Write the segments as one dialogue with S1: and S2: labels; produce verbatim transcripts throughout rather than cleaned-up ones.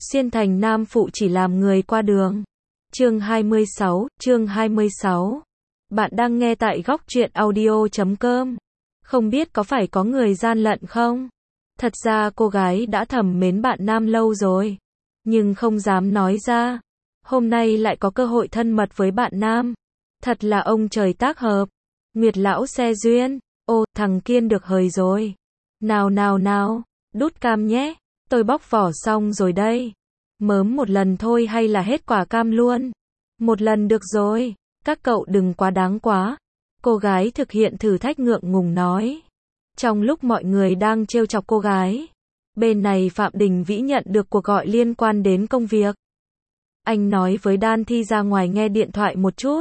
S1: Xuyên thành nam phụ chỉ làm người qua đường. Chương hai mươi sáu, chương hai mươi sáu. Bạn đang nghe tại góc truyện audio chấm com. Không biết có phải có người gian lận không? Thật ra cô gái đã thầm mến bạn nam lâu rồi, nhưng không dám nói ra. Hôm nay lại có cơ hội thân mật với bạn nam. Thật là ông trời tác hợp. Nguyệt lão xe duyên. Ô, thằng Kiên được hời rồi. Nào nào nào, đút cam nhé. Tôi bóc vỏ xong rồi đây. Mớm một lần thôi hay là hết quả cam luôn? Một lần được rồi. Các cậu đừng quá đáng quá. Cô gái thực hiện thử thách ngượng ngùng nói. Trong lúc mọi người đang trêu chọc cô gái, bên này Phạm Đình Vĩ nhận được cuộc gọi liên quan đến công việc. Anh nói với Đan Thi ra ngoài nghe điện thoại một chút.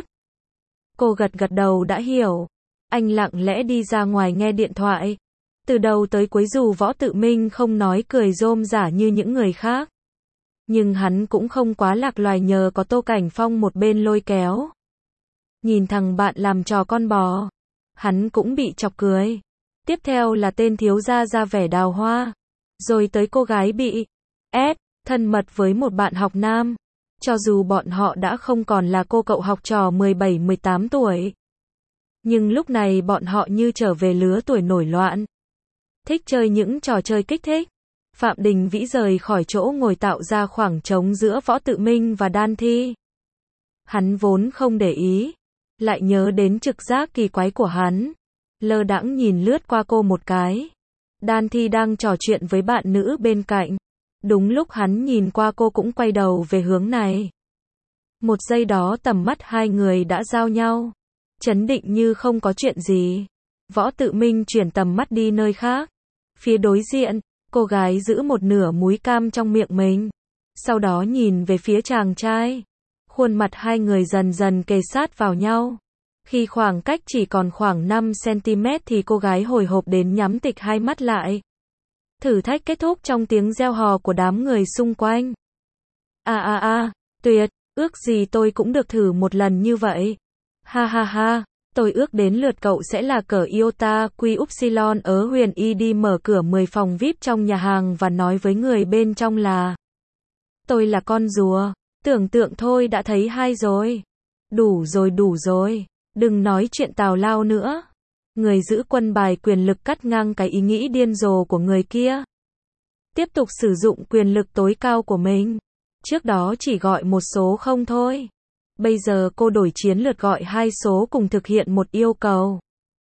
S1: Cô gật gật đầu đã hiểu. Anh lặng lẽ đi ra ngoài nghe điện thoại. Từ đầu tới cuối dù Võ Tự Minh không nói cười rôm rả như những người khác, nhưng hắn cũng không quá lạc loài nhờ có Tô Cảnh Phong một bên lôi kéo. Nhìn thằng bạn làm trò con bò, hắn cũng bị chọc cười. Tiếp theo là tên thiếu gia ra vẻ đào hoa. Rồi tới cô gái bị ép thân mật với một bạn học nam. Cho dù bọn họ đã không còn là cô cậu học trò mười bảy mười tám tuổi, nhưng lúc này bọn họ như trở về lứa tuổi nổi loạn, thích chơi những trò chơi kích thích. Phạm Đình Vĩ rời khỏi chỗ ngồi tạo ra khoảng trống giữa Võ Tự Minh và Đan Thi. Hắn vốn không để ý, lại nhớ đến trực giác kỳ quái của hắn. Lơ đãng nhìn lướt qua cô một cái. Đan Thi đang trò chuyện với bạn nữ bên cạnh. Đúng lúc hắn nhìn qua cô cũng quay đầu về hướng này. Một giây đó tầm mắt hai người đã giao nhau. Chấn định như không có chuyện gì. Võ Tự Minh chuyển tầm mắt đi nơi khác. Phía đối diện, cô gái giữ một nửa múi cam trong miệng mình. Sau đó nhìn về phía chàng trai. Khuôn mặt hai người dần dần kề sát vào nhau. Khi khoảng cách chỉ còn khoảng năm xăng-ti-mét thì cô gái hồi hộp đến nhắm tịch hai mắt lại. Thử thách kết thúc trong tiếng reo hò của đám người xung quanh. À à à, tuyệt, ước gì tôi cũng được thử một lần như vậy. Ha ha ha, tôi ước đến lượt cậu sẽ là cờ Iota Quy Upsilon ở Huyền Y đi mở cửa mười phòng vi ai pi trong nhà hàng và nói với người bên trong là tôi là con rùa. Tưởng tượng thôi đã thấy hay rồi. Đủ rồi đủ rồi, đừng nói chuyện tào lao nữa. Người giữ quân bài quyền lực cắt ngang cái ý nghĩ điên rồ của người kia. Tiếp tục sử dụng quyền lực tối cao của mình. Trước đó chỉ gọi một số không thôi. Bây giờ cô đổi chiến lược gọi hai số cùng thực hiện một yêu cầu.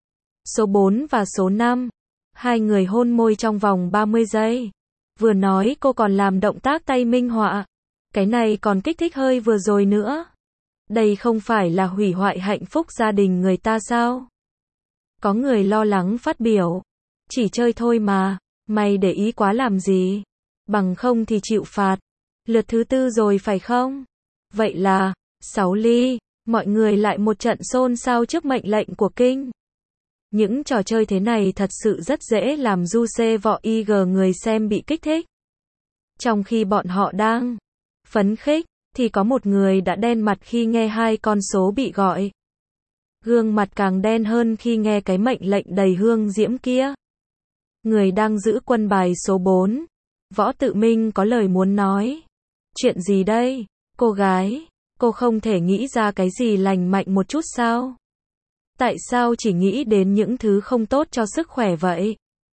S1: Số bốn và số năm. Hai người hôn môi trong vòng ba mươi giây. Vừa nói cô còn làm động tác tay minh họa. Cái này còn kích thích hơi vừa rồi nữa. Đây không phải là hủy hoại hạnh phúc gia đình người ta sao? Có người lo lắng phát biểu. Chỉ chơi thôi mà, mày để ý quá làm gì? Bằng không thì chịu phạt. Lượt thứ tư rồi phải không? Vậy là, sáu ly, mọi người lại một trận xôn xao trước mệnh lệnh của Kinh. Những trò chơi thế này thật sự rất dễ làm du xê vọ ig người xem bị kích thích. Trong khi bọn họ đang phấn khích, thì có một người đã đen mặt khi nghe hai con số bị gọi. Gương mặt càng đen hơn khi nghe cái mệnh lệnh đầy hương diễm kia. Người đang giữ quân bài số bốn. Võ Tự Minh có lời muốn nói. Chuyện gì đây? Cô gái, cô không thể nghĩ ra cái gì lành mạnh một chút sao? Tại sao chỉ nghĩ đến những thứ không tốt cho sức khỏe vậy?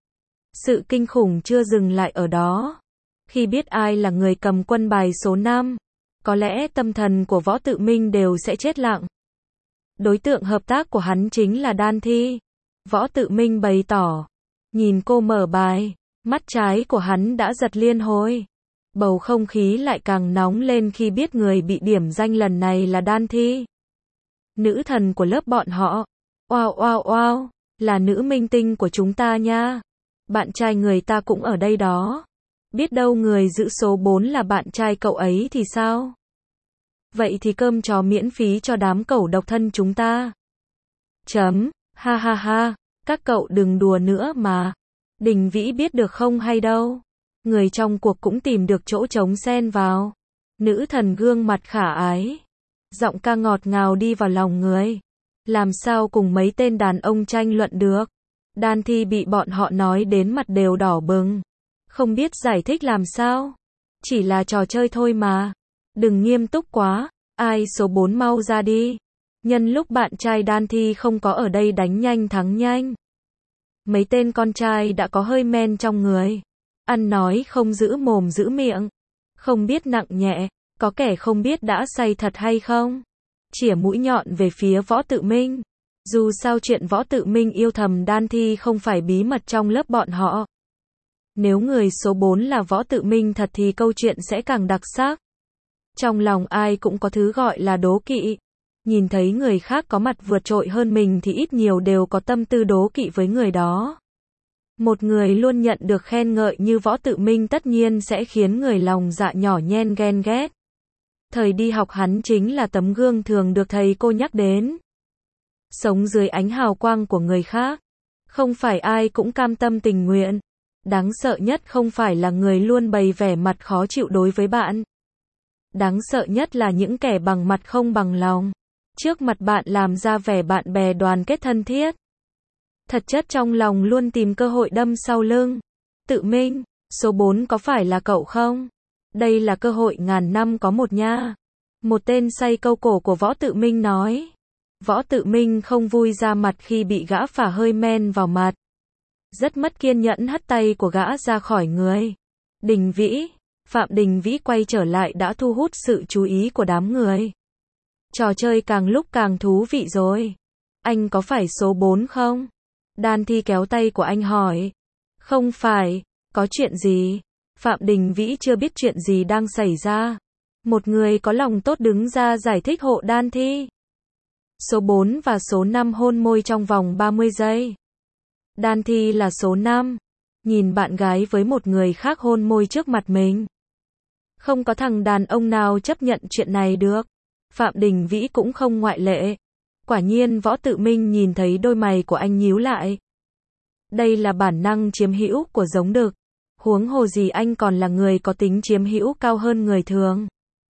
S1: Sự kinh khủng chưa dừng lại ở đó. Khi biết ai là người cầm quân bài số năm, có lẽ tâm thần của Võ Tự Minh đều sẽ chết lặng. Đối tượng hợp tác của hắn chính là Đan Thi. Võ Tự Minh bày tỏ. Nhìn cô mở bài, mắt trái của hắn đã giật liên hồi. Bầu không khí lại càng nóng lên khi biết người bị điểm danh lần này là Đan Thi. Nữ thần của lớp bọn họ. Oao oao oao, là nữ minh tinh của chúng ta nha. Bạn trai người ta cũng ở đây đó. Biết đâu người giữ số bốn là bạn trai cậu ấy thì sao? Vậy thì cơm chó miễn phí cho đám cẩu độc thân chúng ta. Chấm, ha ha ha, các cậu đừng đùa nữa mà. Đình Vĩ biết được không hay đâu. Người trong cuộc cũng tìm được chỗ trống xen vào. Nữ thần gương mặt khả ái. Giọng ca ngọt ngào đi vào lòng người. Làm sao cùng mấy tên đàn ông tranh luận được. Đan Thi bị bọn họ nói đến mặt đều đỏ bừng. Không biết giải thích làm sao. Chỉ là trò chơi thôi mà. Đừng nghiêm túc quá. Ai số bốn mau ra đi. Nhân lúc bạn trai Đan Thi không có ở đây đánh nhanh thắng nhanh. Mấy tên con trai đã có hơi men trong người. Ăn nói không giữ mồm giữ miệng. Không biết nặng nhẹ. Có kẻ không biết đã say thật hay không. Chỉa mũi nhọn về phía Võ Tự Minh. Dù sao chuyện Võ Tự Minh yêu thầm Đan Thi không phải bí mật trong lớp bọn họ. Nếu người số bốn là Võ Tự Minh thật thì câu chuyện sẽ càng đặc sắc. Trong lòng ai cũng có thứ gọi là đố kỵ. Nhìn thấy người khác có mặt vượt trội hơn mình thì ít nhiều đều có tâm tư đố kỵ với người đó. Một người luôn nhận được khen ngợi như Võ Tự Minh tất nhiên sẽ khiến người lòng dạ nhỏ nhen ghen ghét. Thời đi học hắn chính là tấm gương thường được thầy cô nhắc đến. Sống dưới ánh hào quang của người khác. Không phải ai cũng cam tâm tình nguyện. Đáng sợ nhất không phải là người luôn bày vẻ mặt khó chịu đối với bạn. Đáng sợ nhất là những kẻ bằng mặt không bằng lòng. Trước mặt bạn làm ra vẻ bạn bè đoàn kết thân thiết. Thật chất trong lòng luôn tìm cơ hội đâm sau lưng. Tự Minh, số bốn có phải là cậu không? Đây là cơ hội ngàn năm có một nha. Một tên say câu cổ của Võ Tự Minh nói. Võ Tự Minh không vui ra mặt khi bị gã phả hơi men vào mặt. Rất mất kiên nhẫn hất tay của gã ra khỏi người. Đình Vĩ, Phạm Đình Vĩ quay trở lại đã thu hút sự chú ý của đám người. Trò chơi càng lúc càng thú vị rồi. Anh có phải số bốn không? Đan Thi kéo tay của anh hỏi. Không phải, có chuyện gì? Phạm Đình Vĩ chưa biết chuyện gì đang xảy ra. Một người có lòng tốt đứng ra giải thích hộ Đan Thi. Số bốn và số năm hôn môi trong vòng ba mươi giây. Đan Thi là số năm. Nhìn bạn gái với một người khác hôn môi trước mặt mình. Không có thằng đàn ông nào chấp nhận chuyện này được. Phạm Đình Vĩ cũng không ngoại lệ. Quả nhiên Võ Tự Minh nhìn thấy đôi mày của anh nhíu lại. Đây là bản năng chiếm hữu của giống đực. Huống hồ gì anh còn là người có tính chiếm hữu cao hơn người thường.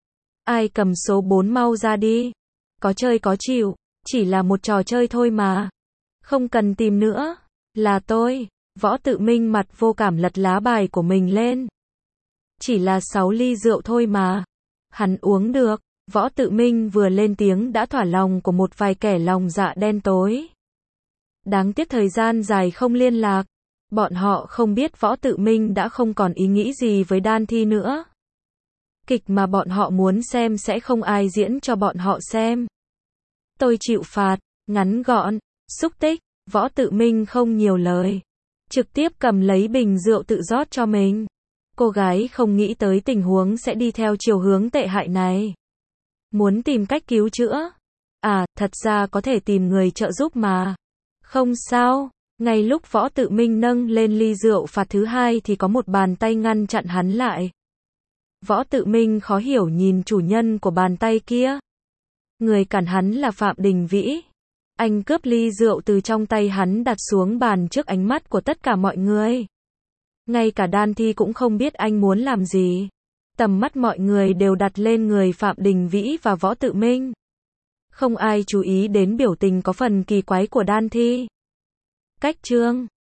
S1: Ai cầm số bốn mau ra đi. Có chơi có chịu. Chỉ là một trò chơi thôi mà. Không cần tìm nữa. Là tôi. Võ Tự Minh mặt vô cảm lật lá bài của mình lên. Chỉ là sáu ly rượu thôi mà. Hắn uống được. Võ Tự Minh vừa lên tiếng đã thỏa lòng của một vài kẻ lòng dạ đen tối. Đáng tiếc thời gian dài không liên lạc. Bọn họ không biết Võ Tự Minh đã không còn ý nghĩ gì với Đan Thi nữa. Kịch mà bọn họ muốn xem sẽ không ai diễn cho bọn họ xem. Tôi chịu phạt, ngắn gọn, xúc tích. Võ Tự Minh không nhiều lời. Trực tiếp cầm lấy bình rượu tự rót cho mình. Cô gái không nghĩ tới tình huống sẽ đi theo chiều hướng tệ hại này. Muốn tìm cách cứu chữa. À, thật ra có thể tìm người trợ giúp mà. Không sao. Ngay lúc Võ Tự Minh nâng lên ly rượu phạt thứ hai thì có một bàn tay ngăn chặn hắn lại. Võ Tự Minh khó hiểu nhìn chủ nhân của bàn tay kia. Người cản hắn là Phạm Đình Vĩ. Anh cướp ly rượu từ trong tay hắn đặt xuống bàn trước ánh mắt của tất cả mọi người. Ngay cả Đan Thi cũng không biết anh muốn làm gì. Tầm mắt mọi người đều đặt lên người Phạm Đình Vĩ và Võ Tự Minh. Không ai chú ý đến biểu tình có phần kỳ quái của Đan Thi. Cách chương